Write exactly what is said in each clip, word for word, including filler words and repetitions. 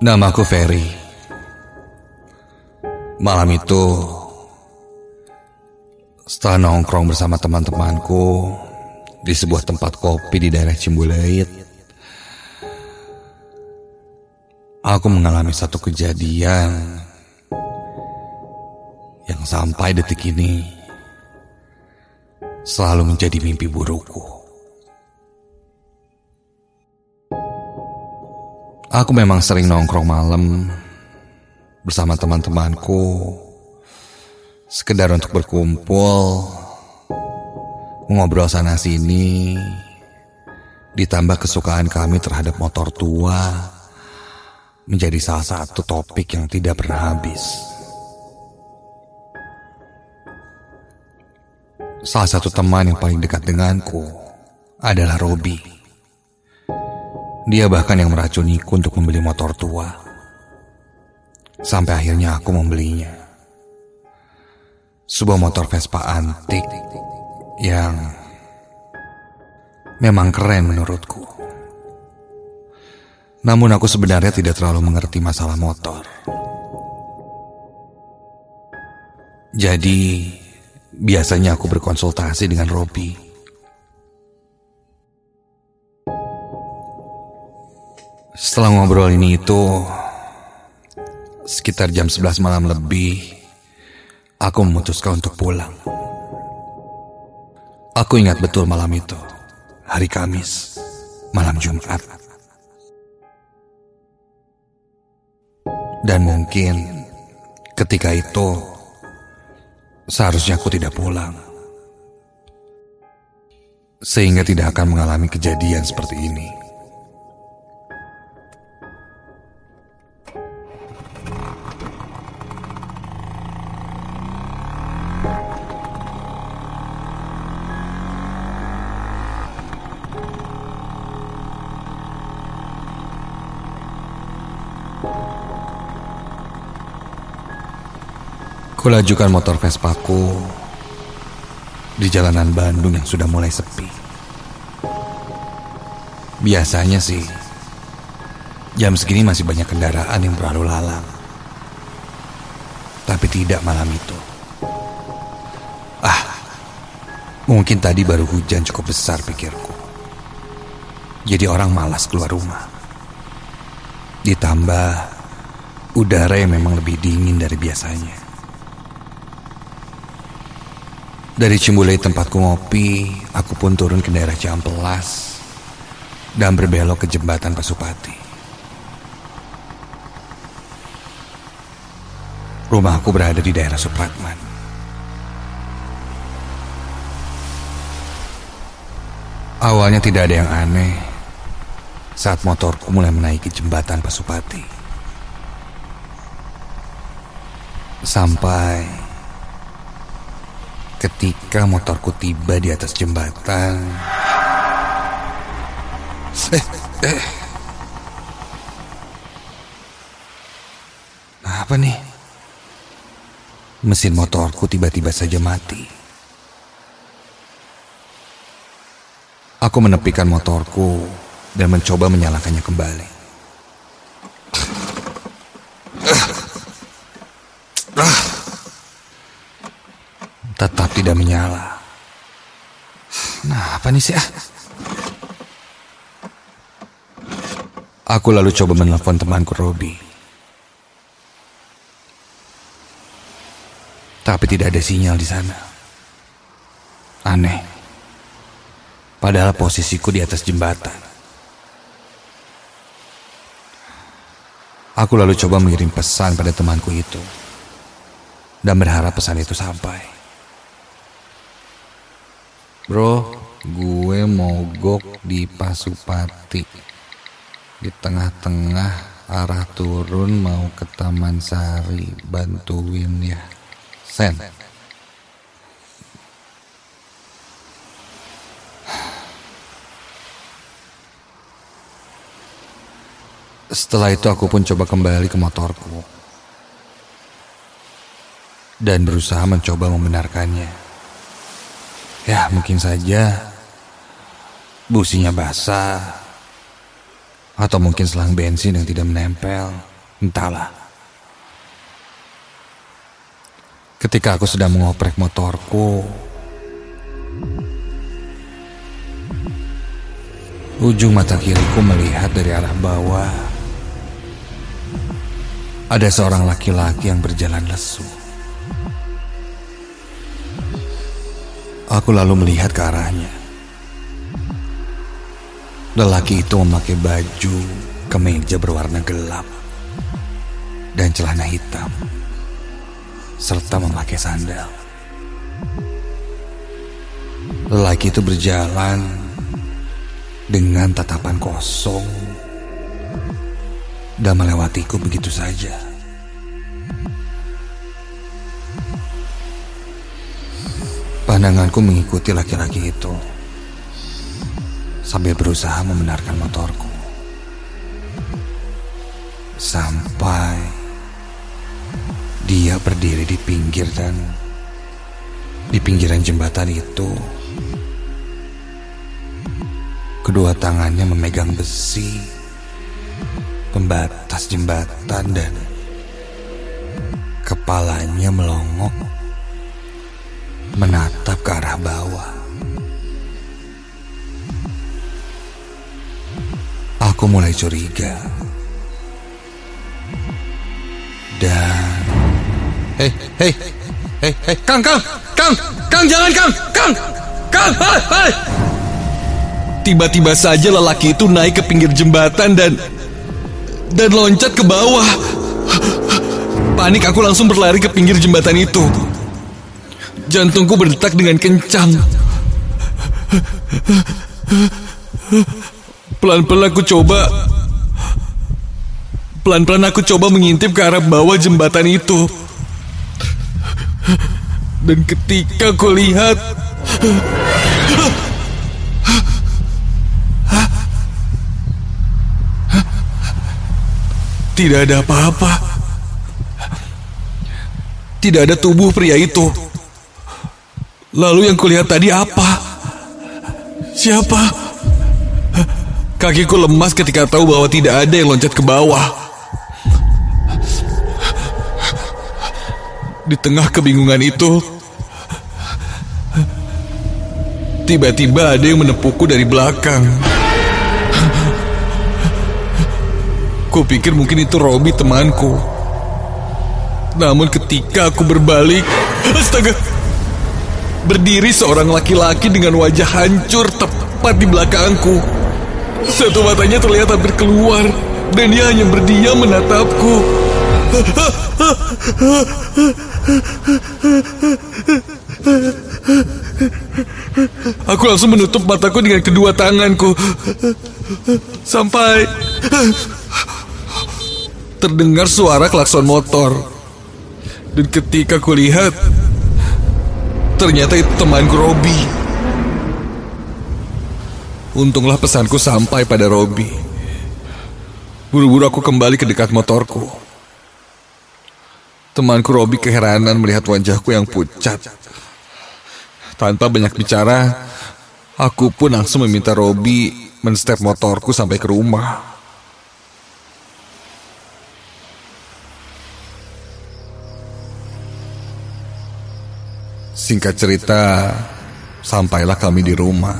Namaku Ferry. Malam itu, setelah nongkrong bersama teman-temanku di sebuah tempat kopi di daerah Cimbuleuit, aku mengalami satu kejadian yang sampai detik ini selalu menjadi mimpi burukku. Aku memang sering nongkrong malam bersama teman-temanku, sekedar untuk berkumpul, mengobrol sana-sini, ditambah kesukaan kami terhadap motor tua, menjadi salah satu topik yang tidak pernah habis. Salah satu teman yang paling dekat denganku adalah Robi. Dia bahkan yang meracuniku untuk membeli motor tua. Sampai akhirnya aku membelinya. Sebuah motor Vespa antik yang memang keren menurutku. Namun aku sebenarnya tidak terlalu mengerti masalah motor. Jadi biasanya aku berkonsultasi dengan Robi. Setelah ngobrol ini itu, sekitar jam sebelas malam lebih, aku memutuskan untuk pulang. Aku ingat betul malam itu, hari Kamis, malam Jumat. Dan mungkin ketika itu, seharusnya aku tidak pulang. Sehingga tidak akan mengalami kejadian seperti ini. Kulajukan motor Vespaku di jalanan Bandung yang sudah mulai sepi. Biasanya sih, jam segini masih banyak kendaraan yang berlalu lalang. Tapi tidak malam itu. Ah, mungkin tadi baru hujan cukup besar pikirku. Jadi orang malas keluar rumah. Ditambah udara yang memang lebih dingin dari biasanya. Dari Cimbuleuit tempatku ngopi, aku pun turun ke daerah Cihampelas dan berbelok ke jembatan Pasupati. Rumahku berada di daerah Supratman. Awalnya tidak ada yang aneh saat motorku mulai menaiki jembatan Pasupati. Sampai ketika motorku tiba di atas jembatan. Eh, eh. Apa nih? Mesin motorku tiba-tiba saja mati. Aku menepikan motorku dan mencoba menyalakannya kembali. Tetap tidak menyala. Nah, apa nih sih ah? Aku lalu coba menelpon temanku Robi. Tapi tidak ada sinyal di sana. Aneh. Padahal posisiku di atas jembatan. Aku lalu coba mengirim pesan pada temanku itu dan berharap pesan itu sampai. Bro, gue mogok di Pasupati. Di tengah-tengah arah turun mau ke Taman Sari. Bantuin ya. Sen. Setelah itu aku pun coba kembali ke motorku dan berusaha mencoba membenarkannya. Ya, mungkin saja businya basah, atau mungkin selang bensin yang tidak menempel. Entahlah. Ketika aku sedang mengoprek motorku, ujung mata kiriku melihat dari arah bawah. Ada seorang laki-laki yang berjalan lesu. Aku lalu melihat ke arahnya. Lelaki itu memakai baju kemeja berwarna gelap dan celana hitam, serta memakai sandal. Lelaki itu berjalan dengan tatapan kosong dan melewatiku begitu saja. Pandanganku mengikuti laki-laki itu sambil berusaha membenarkan motorku. Sampai dia berdiri di pinggir dan di pinggiran jembatan itu. Kedua tangannya memegang besi pembatas jembatan dan kepalanya melongok menatap ke arah bawah. Aku mulai curiga. Dan Hei, hei, hei, hei, Kang, Kang, Kang, Kang, jangan, Kang, Kang, Kang, hei, hei. Tiba-tiba saja lelaki itu naik ke pinggir jembatan dan dan loncat ke bawah. Panik, aku langsung berlari ke pinggir jembatan itu. Jantungku berdetak dengan kencang. Pelan-pelan aku coba Pelan-pelan aku coba mengintip ke arah bawah jembatan itu. Dan ketika aku lihat, tidak ada apa-apa. Tidak ada tubuh pria itu. Lalu yang kulihat tadi apa? Siapa? Kakiku lemas ketika tahu bahwa tidak ada yang loncat ke bawah. Di tengah kebingungan itu, tiba-tiba ada yang menepukku dari belakang. Kupikir mungkin itu Robi, temanku. Namun ketika aku berbalik, astaga, berdiri seorang laki-laki dengan wajah hancur tepat di belakangku. Satu matanya terlihat hampir keluar dan dia hanya berdiam menatapku. Aku langsung menutup mataku dengan kedua tanganku sampai terdengar suara klakson motor. Dan ketika ku lihat, ternyata itu temanku Robi. Untunglah pesanku sampai pada Robi. Buru-buru aku kembali ke dekat motorku. Temanku Robi keheranan melihat wajahku yang pucat. Tanpa banyak bicara, aku pun langsung meminta Robi men-step motorku sampai ke rumah. Singkat cerita, sampailah kami di rumah.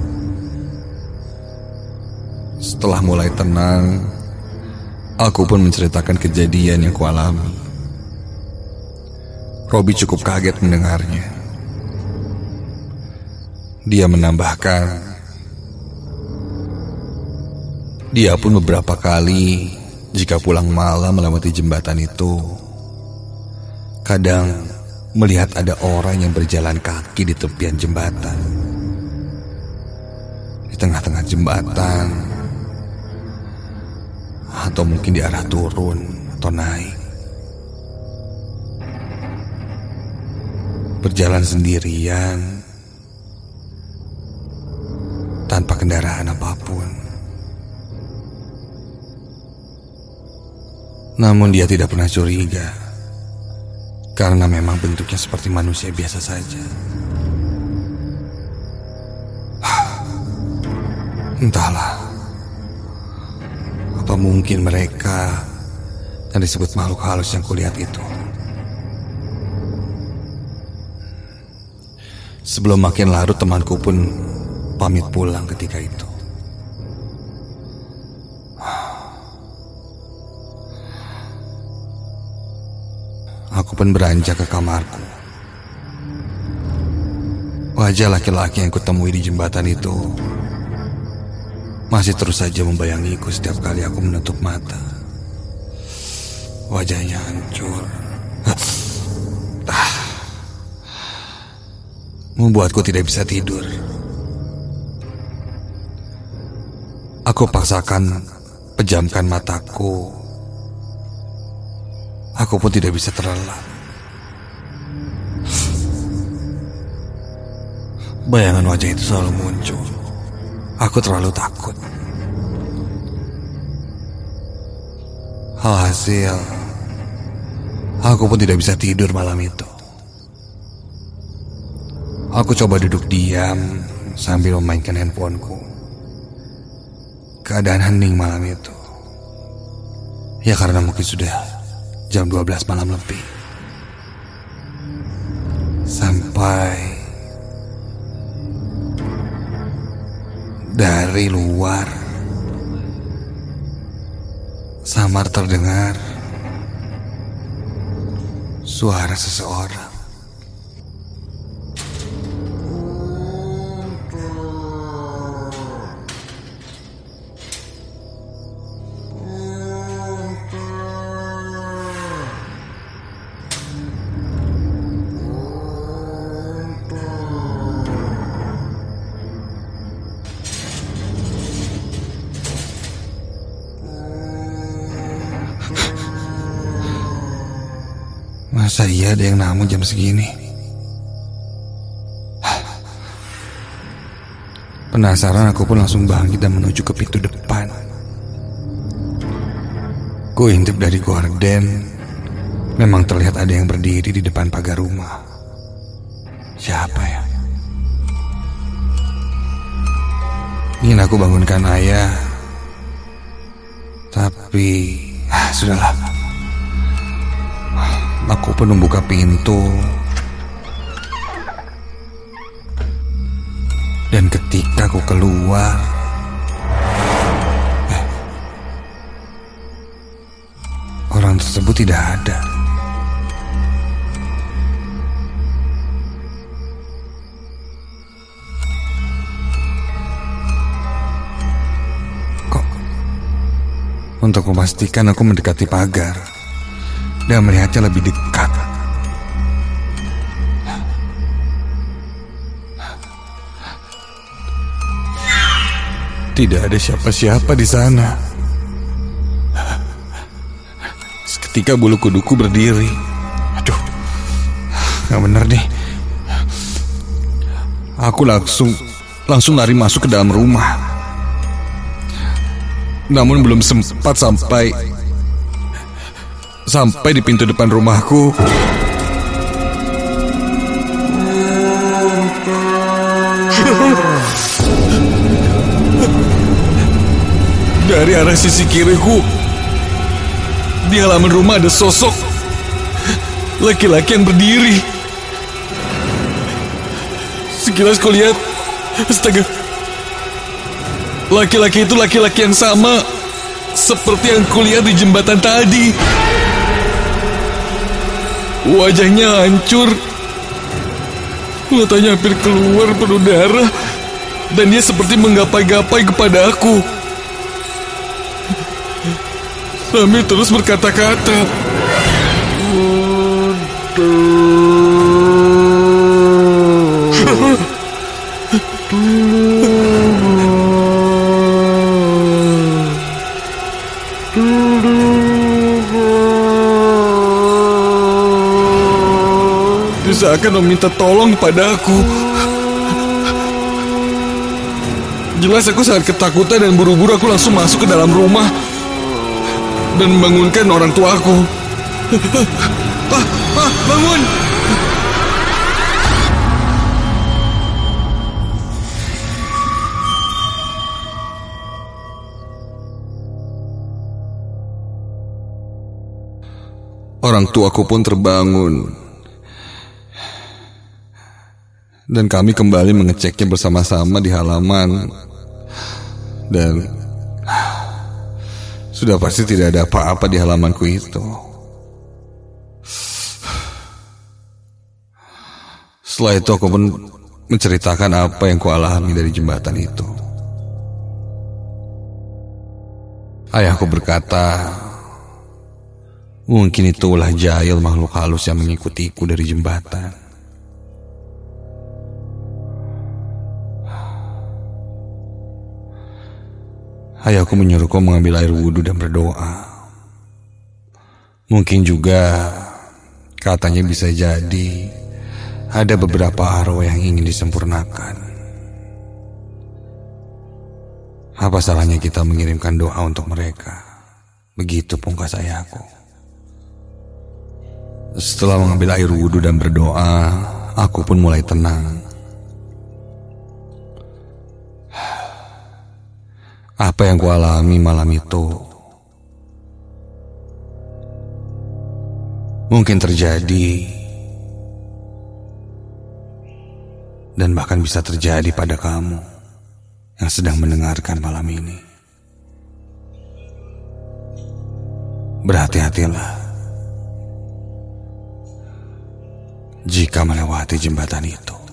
Setelah mulai tenang, aku pun menceritakan kejadian yang kualami. Robi cukup kaget mendengarnya. Dia menambahkan, dia pun beberapa kali jika pulang malam melewati jembatan itu, kadang melihat ada orang yang berjalan kaki di tepian jembatan. Di tengah-tengah jembatan, atau mungkin di arah turun atau naik. Berjalan sendirian, tanpa kendaraan apapun. Namun dia tidak pernah curiga, karena memang bentuknya seperti manusia biasa saja. Entahlah, apa mungkin mereka yang disebut makhluk halus yang kulihat itu. Sebelum makin larut, temanku pun pamit pulang ketika itu. Aku pun beranjak ke kamarku. Wajah laki-laki yang kutemui di jembatan itu masih terus saja membayangiku setiap kali aku menutup mata. Wajahnya hancur, ah, membuatku tidak bisa tidur. Aku paksakan pejamkan mataku. Aku pun tidak bisa terlelap. Bayangan wajah itu selalu muncul. Aku terlalu takut. Alhasil, aku pun tidak bisa tidur malam itu. Aku coba duduk diam sambil memainkan handphoneku. Keadaan hening malam itu. Ya karena mungkin sudah jam dua belas malam lebih. Sampai dari luar samar terdengar suara seseorang. Masa iya ada yang namu jam segini? Penasaran, aku pun langsung bangkit dan menuju ke pintu depan. Ku intip dari gorden. Memang terlihat ada yang berdiri di depan pagar rumah. Siapa ya? Ingin aku bangunkan ayah, tapi ah, sudahlah. Aku pun membuka pintu. Dan ketika aku keluar, eh, orang tersebut tidak ada. Kok? Untuk memastikan, aku mendekati pagar dan melihatnya lebih dekat. Tidak ada siapa-siapa di sana. Seketika bulu kuduku berdiri. Aduh, gak bener nih. Aku langsung langsung lari masuk ke dalam rumah. Namun belum sempat sampai Sampai di pintu depan rumahku, dari arah sisi kiriku, di halaman rumah ada sosok laki-laki yang berdiri. Sekilas kulihat, astaga, laki-laki itu laki-laki yang sama seperti yang kulihat di jembatan tadi. Wajahnya hancur, matanya hampir keluar penuh darah, dan dia seperti menggapai-gapai kepada aku sambil terus berkata-kata. Dia seakan meminta tolong kepada aku. Jelas aku sangat ketakutan dan buru-buru aku langsung masuk ke dalam rumah dan membangunkan orang tuaku. Ah, ah, bangun! orang tuaku pun terbangun. Dan kami kembali mengeceknya bersama-sama di halaman. Dan sudah pasti tidak ada apa-apa di halamanku itu. Setelah itu aku pun menceritakan apa yang kualami dari jembatan itu. Ayahku berkata, mungkin itulah jahil makhluk halus yang mengikutiku dari jembatan. Ayahku menyuruhku mengambil air wudhu dan berdoa. Mungkin juga katanya bisa jadi ada beberapa arwah yang ingin disempurnakan. Apa salahnya kita mengirimkan doa untuk mereka? Begitu pungkas ayahku. Setelah mengambil air wudhu dan berdoa, aku pun mulai tenang. Apa yang kualami malam itu mungkin terjadi dan bahkan bisa terjadi pada kamu yang sedang mendengarkan malam ini. Berhati-hatilah jika melewati jembatan itu.